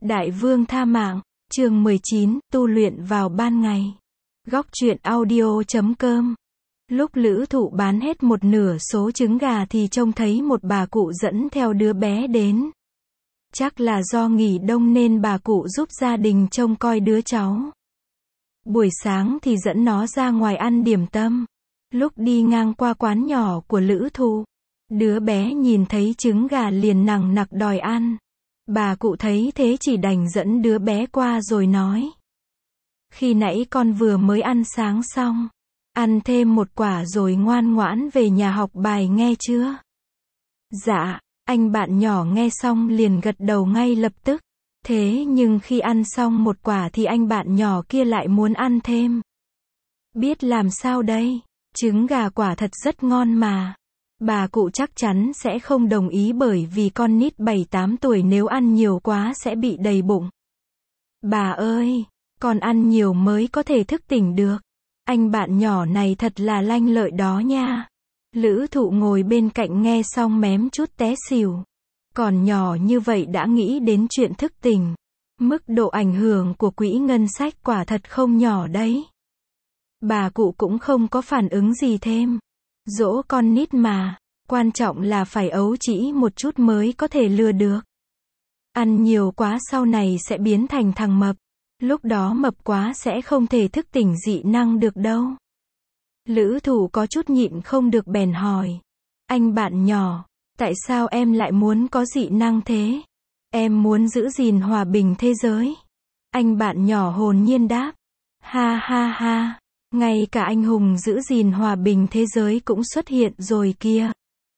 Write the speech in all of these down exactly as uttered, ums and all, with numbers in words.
Đại vương tha mạng, chương mười chín, tu luyện vào ban ngày. Góc truyện audio chấm com. Lúc Lữ Thụ bán hết một nửa số trứng gà thì trông thấy một bà cụ dẫn theo đứa bé đến. Chắc là do nghỉ đông nên bà cụ giúp gia đình trông coi đứa cháu. Buổi sáng thì dẫn nó ra ngoài ăn điểm tâm. Lúc đi ngang qua quán nhỏ của Lữ Thụ, đứa bé nhìn thấy trứng gà liền nằng nặc đòi ăn. Bà cụ thấy thế chỉ đành dẫn đứa bé qua rồi nói: Khi nãy con vừa mới ăn sáng xong. Ăn thêm một quả rồi ngoan ngoãn về nhà học bài nghe chưa? Dạ, anh bạn nhỏ nghe xong liền gật đầu ngay lập tức. Thế nhưng khi ăn xong một quả thì anh bạn nhỏ kia lại muốn ăn thêm. Biết làm sao đây? Trứng gà quả thật rất ngon mà. Bà cụ chắc chắn sẽ không đồng ý bởi vì con nít bảy tám tuổi nếu ăn nhiều quá sẽ bị đầy bụng. Bà ơi, con ăn nhiều mới có thể thức tỉnh được. Anh bạn nhỏ này thật là lanh lợi đó nha. Lữ Thụ ngồi bên cạnh nghe xong mém chút té xỉu. Còn nhỏ như vậy đã nghĩ đến chuyện thức tỉnh. Mức độ ảnh hưởng của quỹ ngân sách quả thật không nhỏ đấy. Bà cụ cũng không có phản ứng gì thêm. Dỗ con nít mà, quan trọng là phải ấu trĩ một chút mới có thể lừa được. Ăn nhiều quá sau này sẽ biến thành thằng mập. Lúc đó mập quá sẽ không thể thức tỉnh dị năng được đâu. Lữ Thụ có chút nhịn không được bèn hỏi: Anh bạn nhỏ, tại sao em lại muốn có dị năng thế? Em muốn giữ gìn hòa bình thế giới. Anh bạn nhỏ hồn nhiên đáp: Ha ha ha, ngay cả anh hùng giữ gìn hòa bình thế giới cũng xuất hiện rồi kia.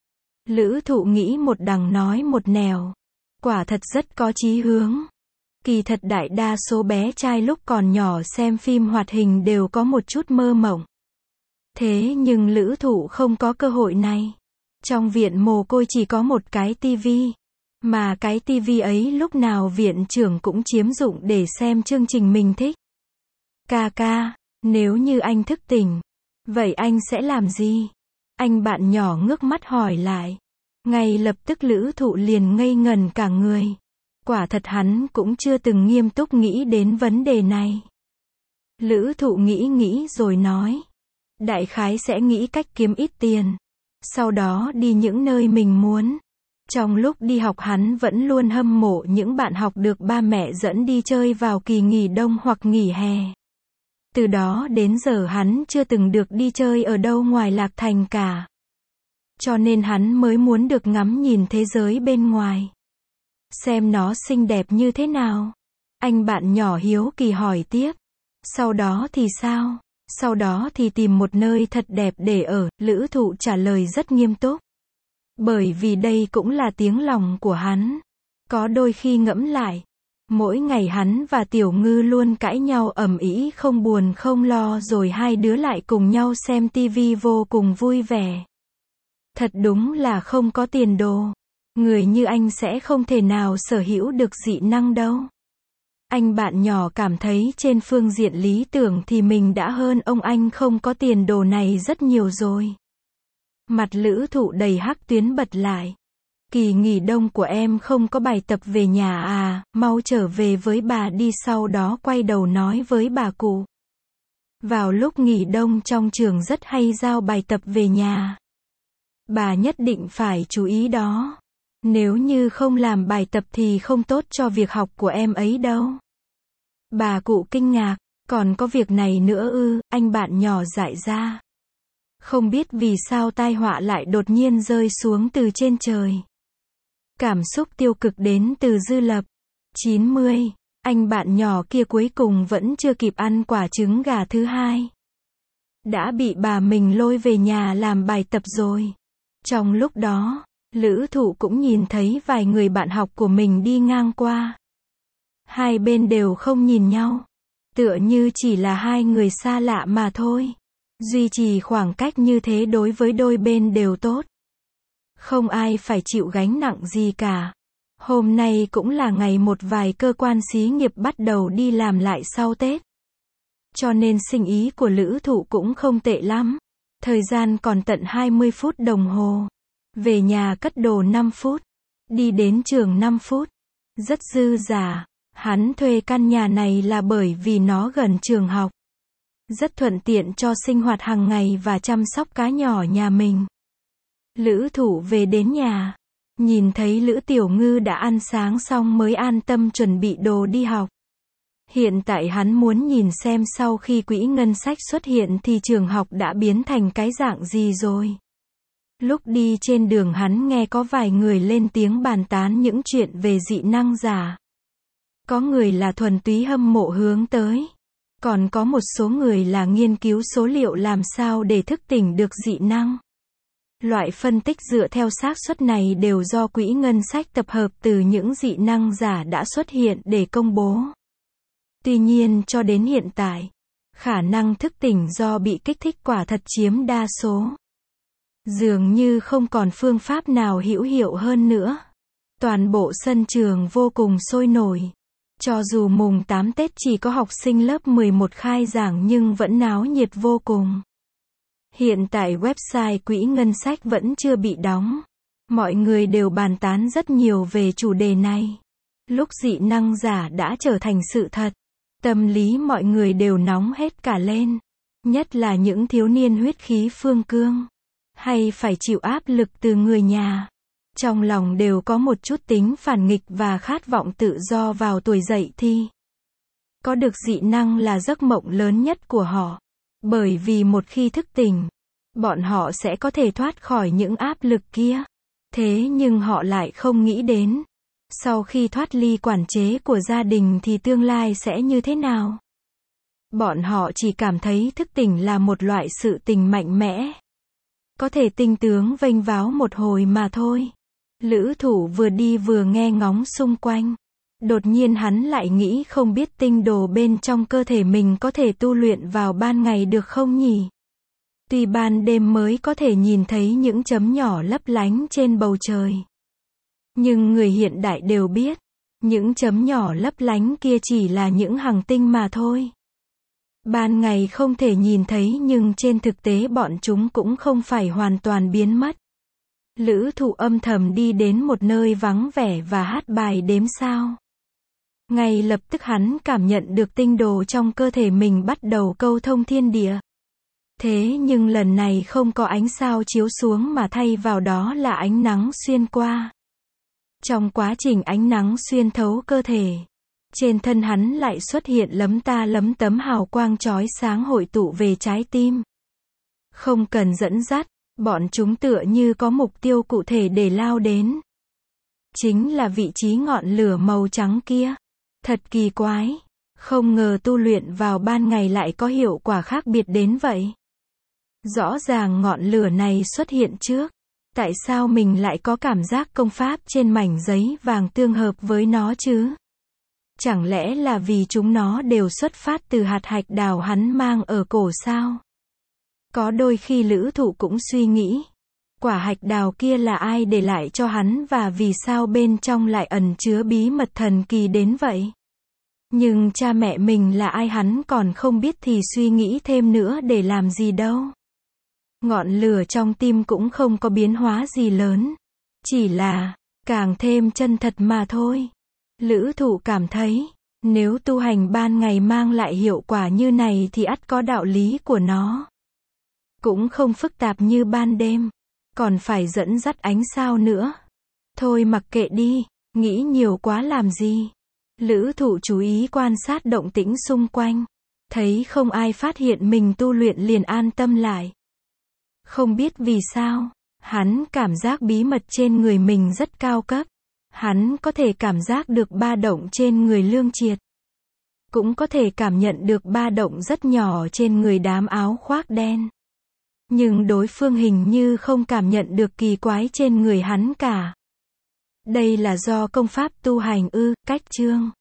Lữ Thụ nghĩ một đằng nói một nẻo. Quả thật rất có chí hướng. Kỳ thật đại đa số bé trai lúc còn nhỏ xem phim hoạt hình đều có một chút mơ mộng. Thế nhưng Lữ Thụ không có cơ hội này. Trong viện mồ côi chỉ có một cái tivi. Mà cái tivi ấy lúc nào viện trưởng cũng chiếm dụng để xem chương trình mình thích. Ca ca, nếu như anh thức tỉnh, vậy anh sẽ làm gì? Anh bạn nhỏ ngước mắt hỏi lại. Ngay lập tức Lữ Thụ liền ngây ngần cả người. Quả thật hắn cũng chưa từng nghiêm túc nghĩ đến vấn đề này. Lữ Thụ nghĩ nghĩ rồi nói: Đại khái sẽ nghĩ cách kiếm ít tiền. Sau đó đi những nơi mình muốn. Trong lúc đi học hắn vẫn luôn hâm mộ những bạn học được ba mẹ dẫn đi chơi vào kỳ nghỉ đông hoặc nghỉ hè. Từ đó đến giờ hắn chưa từng được đi chơi ở đâu ngoài Lạc Thành cả. Cho nên hắn mới muốn được ngắm nhìn thế giới bên ngoài. Xem nó xinh đẹp như thế nào? Anh bạn nhỏ hiếu kỳ hỏi tiếp. Sau đó thì sao? Sau đó thì tìm một nơi thật đẹp để ở, Lữ Thụ trả lời rất nghiêm túc. Bởi vì đây cũng là tiếng lòng của hắn. Có đôi khi ngẫm lại, mỗi ngày hắn và Tiểu Ngư luôn cãi nhau ầm ĩ không buồn không lo rồi hai đứa lại cùng nhau xem tivi vô cùng vui vẻ. Thật đúng là không có tiền đồ. Người như anh sẽ không thể nào sở hữu được dị năng đâu. Anh bạn nhỏ cảm thấy trên phương diện lý tưởng thì mình đã hơn ông anh không có tiền đồ này rất nhiều rồi. Mặt Lữ Thụ đầy hắc tuyến bật lại. Kỳ nghỉ đông của em không có bài tập về nhà à, mau trở về với bà đi. Sau đó quay đầu nói với bà cụ. Vào lúc nghỉ đông trong trường rất hay giao bài tập về nhà. Bà nhất định phải chú ý đó. Nếu như không làm bài tập thì không tốt cho việc học của em ấy đâu. Bà cụ kinh ngạc, còn có việc này nữa ư? Anh bạn nhỏ dại ra. Không biết vì sao tai họa lại đột nhiên rơi xuống từ trên trời. Cảm xúc tiêu cực đến từ Dư Lập. chín mươi, anh bạn nhỏ kia cuối cùng vẫn chưa kịp ăn quả trứng gà thứ hai. Đã bị bà mình lôi về nhà làm bài tập rồi. Trong lúc đó, Lữ Thụ cũng nhìn thấy vài người bạn học của mình đi ngang qua. Hai bên đều không nhìn nhau. Tựa như chỉ là hai người xa lạ mà thôi. Duy trì khoảng cách như thế đối với đôi bên đều tốt. Không ai phải chịu gánh nặng gì cả. Hôm nay cũng là ngày một vài cơ quan xí nghiệp bắt đầu đi làm lại sau Tết. Cho nên sinh ý của Lữ Thụ cũng không tệ lắm. Thời gian còn tận hai mươi phút đồng hồ. Về nhà cất đồ năm phút. Đi đến trường năm phút. Rất dư dả. Hắn thuê căn nhà này là bởi vì nó gần trường học. Rất thuận tiện cho sinh hoạt hàng ngày và chăm sóc cá nhỏ nhà mình. Lữ Thụ về đến nhà. Nhìn thấy Lữ Tiểu Ngư đã ăn sáng xong mới an tâm chuẩn bị đồ đi học. Hiện tại hắn muốn nhìn xem sau khi quỹ ngân sách xuất hiện thì trường học đã biến thành cái dạng gì rồi. Lúc đi trên đường hắn nghe có vài người lên tiếng bàn tán những chuyện về dị năng giả. Có người là thuần túy hâm mộ hướng tới. Còn có một số người là nghiên cứu số liệu làm sao để thức tỉnh được dị năng. Loại phân tích dựa theo xác suất này đều do quỹ ngân sách tập hợp từ những dị năng giả đã xuất hiện để công bố. Tuy nhiên cho đến hiện tại, khả năng thức tỉnh do bị kích thích quả thật chiếm đa số. Dường như không còn phương pháp nào hữu hiệu hơn nữa. Toàn bộ sân trường vô cùng sôi nổi. Cho dù mùng tám Tết chỉ có học sinh lớp mười một khai giảng nhưng vẫn náo nhiệt vô cùng. Hiện tại website quỹ ngân sách vẫn chưa bị đóng. Mọi người đều bàn tán rất nhiều về chủ đề này. Lúc dị năng giả đã trở thành sự thật, tâm lý mọi người đều nóng hết cả lên. Nhất là những thiếu niên huyết khí phương cương. Hay phải chịu áp lực từ người nhà. Trong lòng đều có một chút tính phản nghịch và khát vọng tự do vào tuổi dậy thì. Có được dị năng là giấc mộng lớn nhất của họ. Bởi vì một khi thức tỉnh, bọn họ sẽ có thể thoát khỏi những áp lực kia. Thế nhưng họ lại không nghĩ đến. Sau khi thoát ly quản chế của gia đình thì tương lai sẽ như thế nào? Bọn họ chỉ cảm thấy thức tỉnh là một loại sự tình mạnh mẽ. Có thể tinh tướng vênh váo một hồi mà thôi. Lữ Thụ vừa đi vừa nghe ngóng xung quanh. Đột nhiên hắn lại nghĩ không biết tinh đồ bên trong cơ thể mình có thể tu luyện vào ban ngày được không nhỉ? Tuy ban đêm mới có thể nhìn thấy những chấm nhỏ lấp lánh trên bầu trời. Nhưng người hiện đại đều biết, những chấm nhỏ lấp lánh kia chỉ là những hành tinh mà thôi. Ban ngày không thể nhìn thấy nhưng trên thực tế bọn chúng cũng không phải hoàn toàn biến mất. Lữ Thụ âm thầm đi đến một nơi vắng vẻ và hát bài đếm sao. Ngay lập tức hắn cảm nhận được tinh đồ trong cơ thể mình bắt đầu câu thông thiên địa. Thế nhưng lần này không có ánh sao chiếu xuống mà thay vào đó là ánh nắng xuyên qua. Trong quá trình ánh nắng xuyên thấu cơ thể, trên thân hắn lại xuất hiện lấm ta lấm tấm hào quang chói sáng hội tụ về trái tim. Không cần dẫn dắt, bọn chúng tựa như có mục tiêu cụ thể để lao đến. Chính là vị trí ngọn lửa màu trắng kia. Thật kỳ quái. Không ngờ tu luyện vào ban ngày lại có hiệu quả khác biệt đến vậy. Rõ ràng ngọn lửa này xuất hiện trước. Tại sao mình lại có cảm giác công pháp trên mảnh giấy vàng tương hợp với nó chứ? Chẳng lẽ là vì chúng nó đều xuất phát từ hạt hạch đào hắn mang ở cổ sao? Có đôi khi Lữ Thụ cũng suy nghĩ. Quả hạch đào kia là ai để lại cho hắn và vì sao bên trong lại ẩn chứa bí mật thần kỳ đến vậy? Nhưng cha mẹ mình là ai hắn còn không biết thì suy nghĩ thêm nữa để làm gì đâu. Ngọn lửa trong tim cũng không có biến hóa gì lớn. Chỉ là, càng thêm chân thật mà thôi. Lữ Thụ cảm thấy, nếu tu hành ban ngày mang lại hiệu quả như này thì ắt có đạo lý của nó. Cũng không phức tạp như ban đêm. Còn phải dẫn dắt ánh sao nữa. Thôi mặc kệ đi, nghĩ nhiều quá làm gì. Lữ Thụ chú ý quan sát động tĩnh xung quanh. Thấy không ai phát hiện mình tu luyện liền an tâm lại. Không biết vì sao, hắn cảm giác bí mật trên người mình rất cao cấp. Hắn có thể cảm giác được ba động trên người Lương Triệt. Cũng có thể cảm nhận được ba động rất nhỏ trên người đám áo khoác đen. Nhưng đối phương hình như không cảm nhận được kỳ quái trên người hắn cả. Đây là do công pháp tu hành ư, cách chương.